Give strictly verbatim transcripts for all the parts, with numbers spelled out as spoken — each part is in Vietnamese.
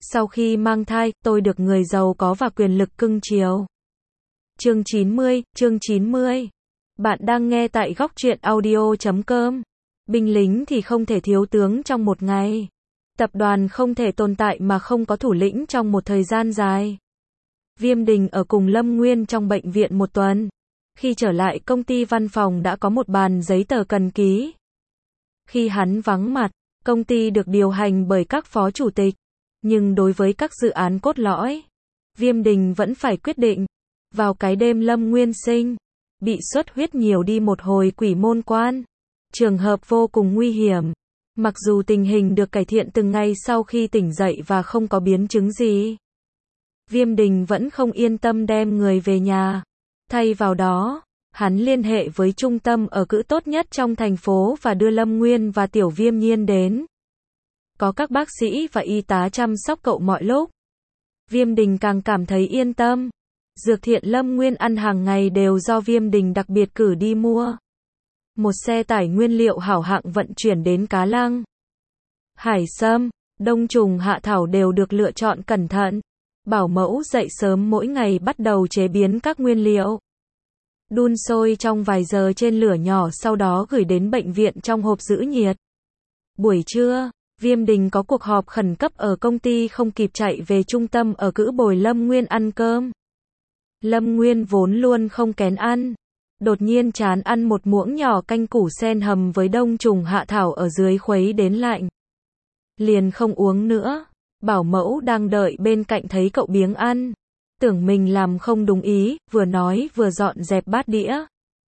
Sau khi mang thai, tôi được người giàu có và quyền lực cưng chiều. Chương chín mươi, chương chín mươi. Bạn đang nghe tại góc truyện audio chấm com. Binh lính thì không thể thiếu tướng trong một ngày. Tập đoàn không thể tồn tại mà không có thủ lĩnh trong một thời gian dài. Viêm Đình ở cùng Lâm Nguyên trong bệnh viện một tuần. Khi trở lại công ty văn phòng đã có một bàn giấy tờ cần ký. Khi hắn vắng mặt, công ty được điều hành bởi các phó chủ tịch. Nhưng đối với các dự án cốt lõi, Viêm Đình vẫn phải quyết định. Vào cái đêm Lâm Nguyên sinh, bị xuất huyết nhiều đi một hồi quỷ môn quan. Trường hợp vô cùng nguy hiểm. Mặc dù tình hình được cải thiện từng ngày sau khi tỉnh dậy và không có biến chứng gì, Viêm Đình vẫn không yên tâm đem người về nhà. Thay vào đó, hắn liên hệ với trung tâm ở cữ tốt nhất trong thành phố và đưa Lâm Nguyên và Tiểu Viêm Nhiên đến. Có các bác sĩ và y tá chăm sóc cậu mọi lúc. Viêm Đình càng cảm thấy yên tâm. Dược thiện Lâm Nguyên ăn hàng ngày đều do Viêm Đình đặc biệt cử đi mua. Một xe tải nguyên liệu hảo hạng vận chuyển đến Cá Lăng, Hải Sâm, Đông Trùng Hạ Thảo đều được lựa chọn cẩn thận. Bảo mẫu dậy sớm mỗi ngày bắt đầu chế biến các nguyên liệu. Đun sôi trong vài giờ trên lửa nhỏ sau đó gửi đến bệnh viện trong hộp giữ nhiệt. Buổi trưa, Viêm Đình có cuộc họp khẩn cấp ở công ty không kịp chạy về trung tâm ở cữ bồi Lâm Nguyên ăn cơm. Lâm Nguyên vốn luôn không kén ăn. Đột nhiên chán ăn một muỗng nhỏ canh củ sen hầm với Đông Trùng Hạ Thảo ở dưới khuấy đến lạnh. Liền không uống nữa. Bảo mẫu đang đợi bên cạnh thấy cậu biếng ăn. Tưởng mình làm không đúng ý, vừa nói vừa dọn dẹp bát đĩa.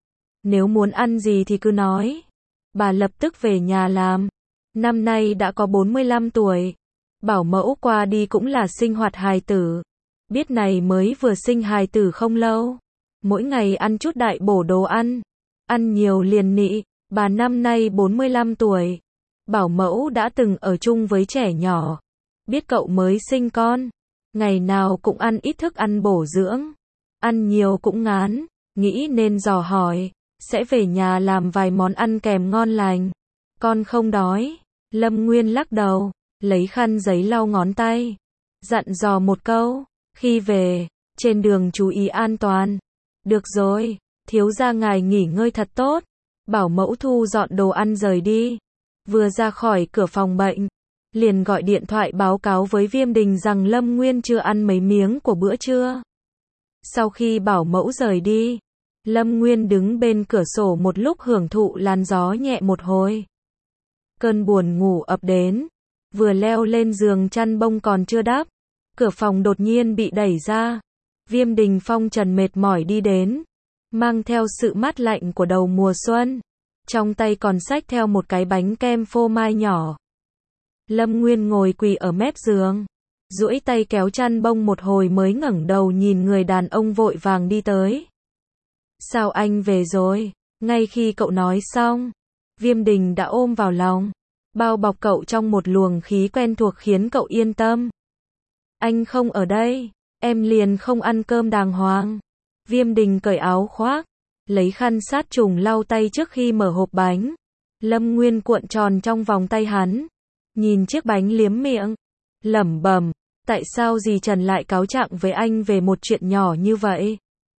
Nếu muốn ăn gì thì cứ nói. Bà lập tức về nhà làm. Năm nay đã có bốn mươi lăm tuổi. Bảo mẫu qua đi cũng là sinh hoạt hài tử. Biết này mới vừa sinh hài tử không lâu. Mỗi ngày ăn chút đại bổ đồ ăn. Ăn nhiều liền nị. Bà năm nay bốn mươi lăm tuổi. Bảo mẫu đã từng ở chung với trẻ nhỏ. Biết cậu mới sinh con. Ngày nào cũng ăn ít thức ăn bổ dưỡng. Ăn nhiều cũng ngán. Nghĩ nên dò hỏi. Sẽ về nhà làm vài món ăn kèm ngon lành. Con không đói. Lâm Nguyên lắc đầu. Lấy khăn giấy lau ngón tay. Dặn dò một câu. Khi về, trên đường chú ý an toàn. Được rồi, thiếu gia ngài nghỉ ngơi thật tốt. Bảo mẫu thu dọn đồ ăn rời đi. Vừa ra khỏi cửa phòng bệnh, liền gọi điện thoại báo cáo với Viêm Đình rằng Lâm Nguyên chưa ăn mấy miếng của bữa trưa. Sau khi bảo mẫu rời đi, Lâm Nguyên đứng bên cửa sổ một lúc hưởng thụ làn gió nhẹ một hồi. Cơn buồn ngủ ập đến, vừa leo lên giường chăn bông còn chưa đắp, cửa phòng đột nhiên bị đẩy ra. Viêm Đình phong trần mệt mỏi đi đến, mang theo sự mát lạnh của đầu mùa xuân, trong tay còn xách theo một cái bánh kem phô mai nhỏ. Lâm Nguyên ngồi quỳ ở mép giường, duỗi tay kéo chăn bông một hồi mới ngẩng đầu nhìn người đàn ông vội vàng đi tới. Sao anh về rồi? Ngay khi cậu nói xong, Viêm Đình đã ôm vào lòng, bao bọc cậu trong một luồng khí quen thuộc khiến cậu yên tâm. Anh không ở đây, em liền không ăn cơm đàng hoàng. Viêm Đình cởi áo khoác, lấy khăn sát trùng lau tay trước khi mở hộp bánh. Lâm Nguyên cuộn tròn trong vòng tay hắn, nhìn chiếc bánh liếm miệng, lẩm bẩm, tại sao dì Trần lại cáo trạng với anh về một chuyện nhỏ như vậy?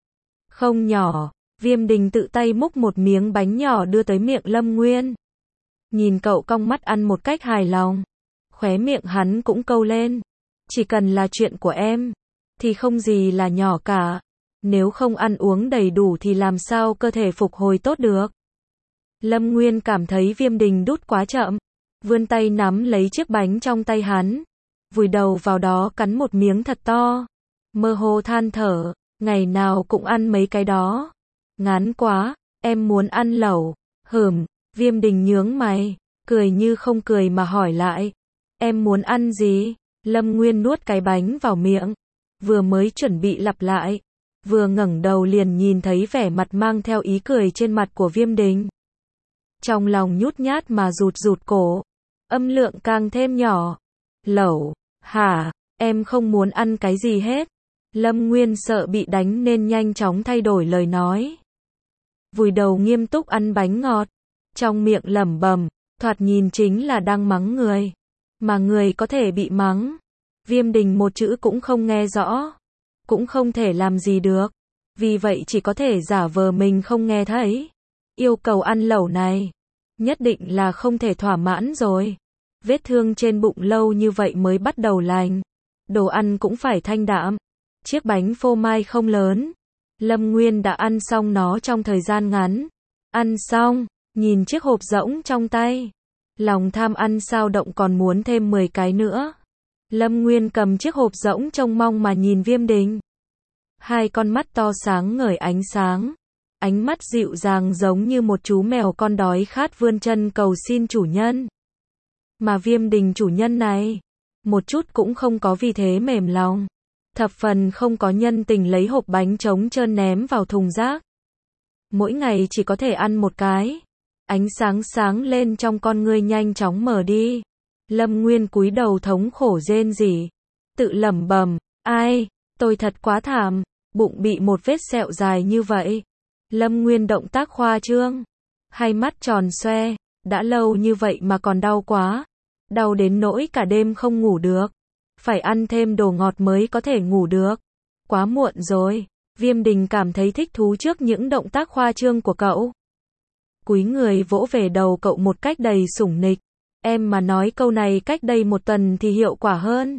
Không nhỏ. Viêm Đình tự tay múc một miếng bánh nhỏ đưa tới miệng Lâm Nguyên. Nhìn cậu cong mắt ăn một cách hài lòng, khóe miệng hắn cũng câu lên. Chỉ cần là chuyện của em, thì không gì là nhỏ cả. Nếu không ăn uống đầy đủ thì làm sao cơ thể phục hồi tốt được. Lâm Nguyên cảm thấy Viêm Đình đút quá chậm, vươn tay nắm lấy chiếc bánh trong tay hắn, vùi đầu vào đó cắn một miếng thật to, mơ hồ than thở, ngày nào cũng ăn mấy cái đó. Ngán quá, em muốn ăn lẩu. Hừm. Viêm Đình nhướng mày, cười như không cười mà hỏi lại. Em muốn ăn gì? Lâm Nguyên nuốt cái bánh vào miệng, vừa mới chuẩn bị lặp lại, vừa ngẩng đầu liền nhìn thấy vẻ mặt mang theo ý cười trên mặt của Viêm Đình. Trong lòng nhút nhát mà rụt rụt cổ, âm lượng càng thêm nhỏ. Lẩu, hả? Em không muốn ăn cái gì hết. Lâm Nguyên sợ bị đánh nên nhanh chóng thay đổi lời nói. Vùi đầu nghiêm túc ăn bánh ngọt, trong miệng lẩm bẩm, thoạt nhìn chính là đang mắng người. Mà người có thể bị mắng, Viêm Đình một chữ cũng không nghe rõ, cũng không thể làm gì được, vì vậy chỉ có thể giả vờ mình không nghe thấy. Yêu cầu ăn lẩu này, nhất định là không thể thỏa mãn rồi. Vết thương trên bụng lâu như vậy mới bắt đầu lành. Đồ ăn cũng phải thanh đạm. Chiếc bánh phô mai không lớn. Lâm Nguyên đã ăn xong nó trong thời gian ngắn. Ăn xong, nhìn chiếc hộp rỗng trong tay. Lòng tham ăn sao động còn muốn thêm mười cái nữa. Lâm Nguyên cầm chiếc hộp rỗng trông mong mà nhìn Viêm Đình. Hai con mắt to sáng ngời ánh sáng. Ánh mắt dịu dàng giống như một chú mèo con đói khát vươn chân cầu xin chủ nhân. Mà Viêm Đình chủ nhân này, một chút cũng không có vì thế mềm lòng. Thập phần không có nhân tình lấy hộp bánh trống trơn ném vào thùng rác. Mỗi ngày chỉ có thể ăn một cái. Ánh sáng sáng lên trong con ngươi nhanh chóng mở đi. Lâm Nguyên cúi đầu thống khổ rên rỉ. Tự lẩm bẩm, ai, tôi thật quá thảm, bụng bị một vết sẹo dài như vậy. Lâm Nguyên động tác khoa trương. Hai mắt tròn xoe, đã lâu như vậy mà còn đau quá. Đau đến nỗi cả đêm không ngủ được. Phải ăn thêm đồ ngọt mới có thể ngủ được. Quá muộn rồi. Viêm Đình cảm thấy thích thú trước những động tác khoa trương của cậu. Cúi người vỗ về đầu cậu một cách đầy sủng nịch. Em mà nói câu này cách đây một tuần thì hiệu quả hơn.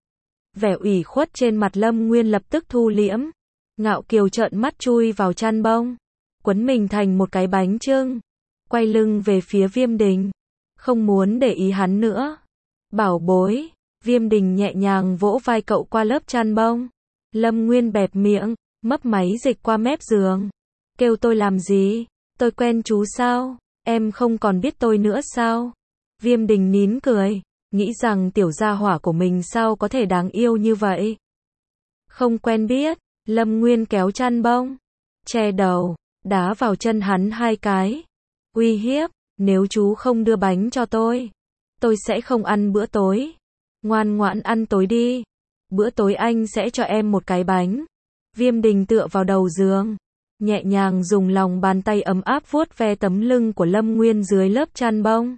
Vẻ ủy khuất trên mặt Lâm Nguyên lập tức thu liễm. Ngạo kiều trợn mắt chui vào chăn bông. Quấn mình thành một cái bánh chưng. Quay lưng về phía Viêm Đình. Không muốn để ý hắn nữa. Bảo bối. Viêm Đình nhẹ nhàng vỗ vai cậu qua lớp chăn bông. Lâm Nguyên bẹp miệng, mấp máy dịch qua mép giường. Kêu tôi làm gì? Tôi quen chú sao? Em không còn biết tôi nữa sao? Viêm Đình nín cười, nghĩ rằng tiểu gia hỏa của mình sao có thể đáng yêu như vậy. Không quen biết. Lâm Nguyên kéo chăn bông, che đầu, đá vào chân hắn hai cái. Uy hiếp, nếu chú không đưa bánh cho tôi, tôi sẽ không ăn bữa tối. Ngoan ngoãn ăn tối đi. Bữa tối anh sẽ cho em một cái bánh. Viêm Đình tựa vào đầu giường, nhẹ nhàng dùng lòng bàn tay ấm áp vuốt ve tấm lưng của Lâm Nguyên dưới lớp chăn bông.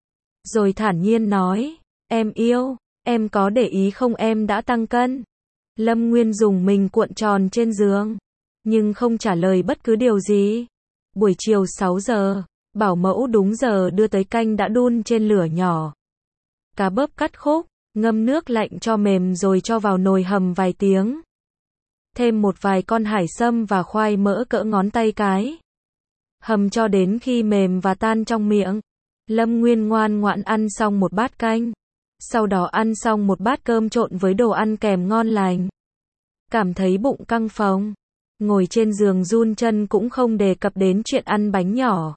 Rồi thản nhiên nói, em yêu, em có để ý không em đã tăng cân. Lâm Nguyên dùng mình cuộn tròn trên giường, nhưng không trả lời bất cứ điều gì. Buổi chiều sáu giờ, bảo mẫu đúng giờ đưa tới canh đã đun trên lửa nhỏ. Cá bớp cắt khúc, ngâm nước lạnh cho mềm rồi cho vào nồi hầm vài tiếng. Thêm một vài con hải sâm và khoai mỡ cỡ ngón tay cái. Hầm cho đến khi mềm và tan trong miệng. Lâm Nguyên ngoan ngoãn ăn xong một bát canh. Sau đó ăn xong một bát cơm trộn với đồ ăn kèm ngon lành. Cảm thấy bụng căng phồng. Ngồi trên giường run chân cũng không đề cập đến chuyện ăn bánh nhỏ.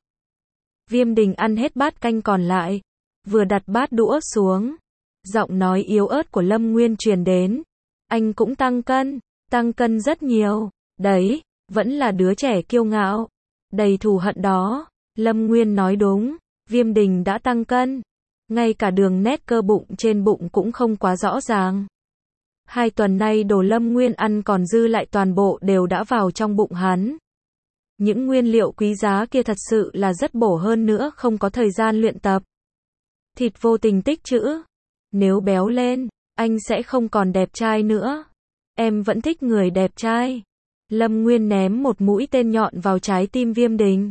Viêm Đình ăn hết bát canh còn lại. Vừa đặt bát đũa xuống. Giọng nói yếu ớt của Lâm Nguyên truyền đến. Anh cũng tăng cân. Tăng cân rất nhiều. Đấy, vẫn là đứa trẻ kiêu ngạo. Đầy thù hận đó. Lâm Nguyên nói đúng. Viêm Đình đã tăng cân. Ngay cả đường nét cơ bụng trên bụng cũng không quá rõ ràng. Hai tuần nay đồ Lâm Nguyên ăn còn dư lại toàn bộ đều đã vào trong bụng hắn. Những nguyên liệu quý giá kia thật sự là rất bổ hơn nữa không có thời gian luyện tập. Thịt vô tình tích trữ. Nếu béo lên, anh sẽ không còn đẹp trai nữa. Em vẫn thích người đẹp trai. Lâm Nguyên ném một mũi tên nhọn vào trái tim Viêm Đình.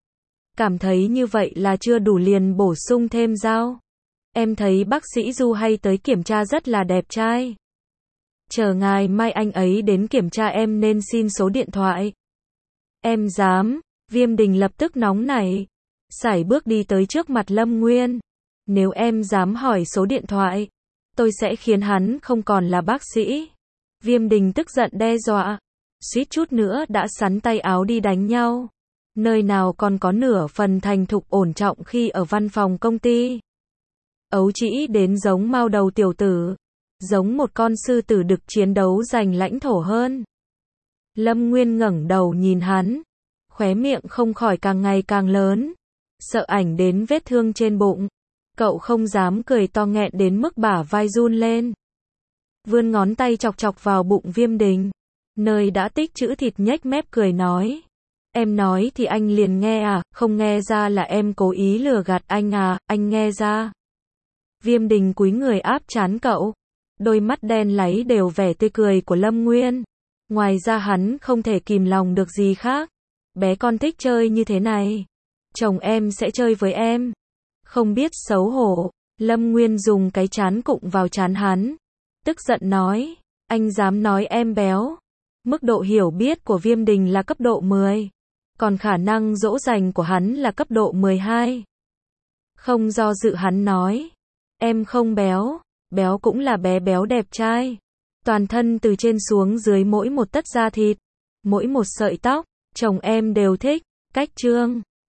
Cảm thấy như vậy là chưa đủ liền bổ sung thêm dao. Em thấy bác sĩ Du hay tới kiểm tra rất là đẹp trai. Chờ ngày mai anh ấy đến kiểm tra em nên xin số điện thoại. Em dám. Viêm Đình lập tức nóng nảy. Sải bước đi tới trước mặt Lâm Nguyên. Nếu em dám hỏi số điện thoại, tôi sẽ khiến hắn không còn là bác sĩ. Viêm Đình tức giận đe dọa. Suýt chút nữa đã sắn tay áo đi đánh nhau. Nơi nào còn có nửa phần thành thục ổn trọng khi ở văn phòng công ty. Ấu trĩ đến giống mao đầu tiểu tử. Giống một con sư tử đực chiến đấu giành lãnh thổ hơn. Lâm Nguyên ngẩng đầu nhìn hắn. Khóe miệng không khỏi càng ngày càng lớn. Sợ ảnh đến vết thương trên bụng. Cậu không dám cười to nghẹn đến mức bả vai run lên. Vươn ngón tay chọc chọc vào bụng Viêm Đình. Nơi đã tích trữ thịt nhếch mép cười nói. Em nói thì anh liền nghe à, không nghe ra là em cố ý lừa gạt anh à, anh nghe ra. Viêm Đình cúi người áp trán cậu. Đôi mắt đen láy đều vẻ tươi cười của Lâm Nguyên. Ngoài ra hắn không thể kìm lòng được gì khác. Bé con thích chơi như thế này. Chồng em sẽ chơi với em. Không biết xấu hổ. Lâm Nguyên dùng cái trán cụng vào trán hắn. Tức giận nói. Anh dám nói em béo. Mức độ hiểu biết của Viêm Đình là cấp độ mười. Còn khả năng dỗ dành của hắn là cấp độ mười hai. Không do dự hắn nói. Em không béo. Béo cũng là bé béo đẹp trai. Toàn thân từ trên xuống dưới mỗi một tấc da thịt, mỗi một sợi tóc, chồng em đều thích. Cách trương.